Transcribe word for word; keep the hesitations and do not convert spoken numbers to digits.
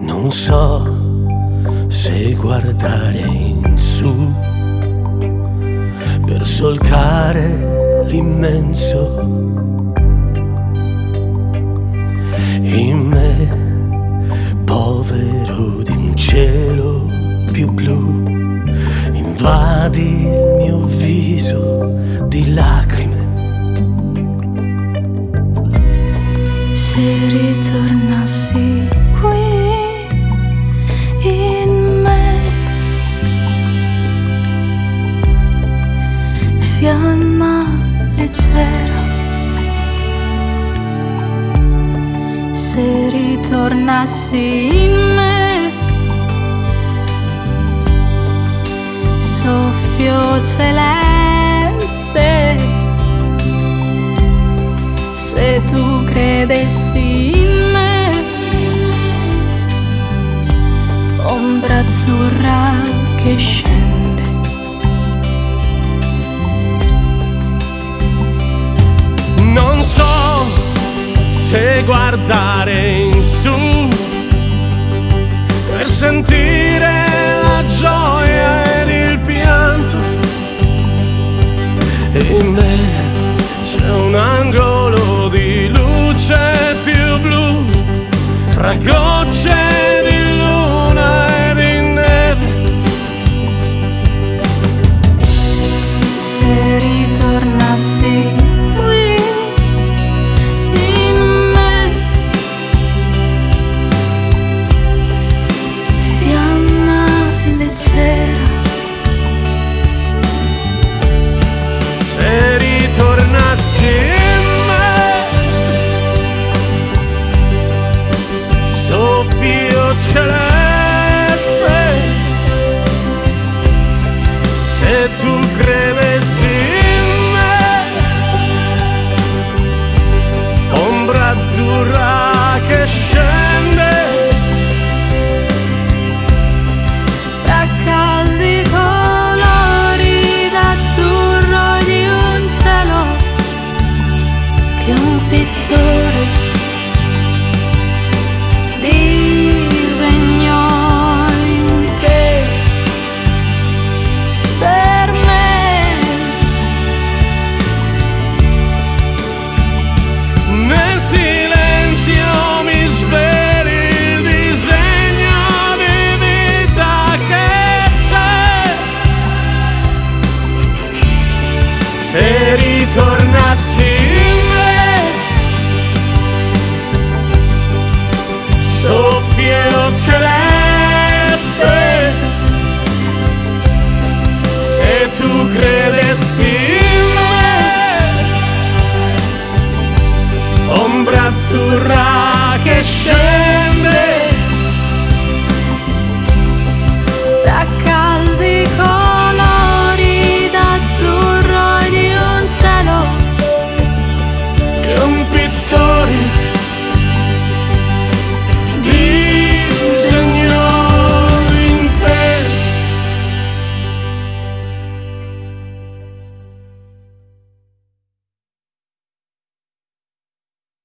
Non so se guardare in su per solcare l'immenso in me, povero di un cielo più blu. Invadi il mio viso di lacrime. Se ritornassi qui in me, fiamma leggera. Se ritornassi in me, soffio celeste. Se tu credessi in me, ombra azzurra che scende. Non so se guardare in su per sentire la gioia ed il pianto. In me c'è un angolo di luce più blu, tra gocce di luna e di neve. Se ritornassi qui in me, fiamma leggera. Se ritornassi in me, soffio celeste. Se tu credessi in me, ombra azzurra che scende. Fra caldi colori d'azzurro di un cielo che un pittore disegnò in te. Per me nel silenzio mi sveli il disegno di vita che c'è. Se ritornassi in me, soffio celeste. Se tu credessi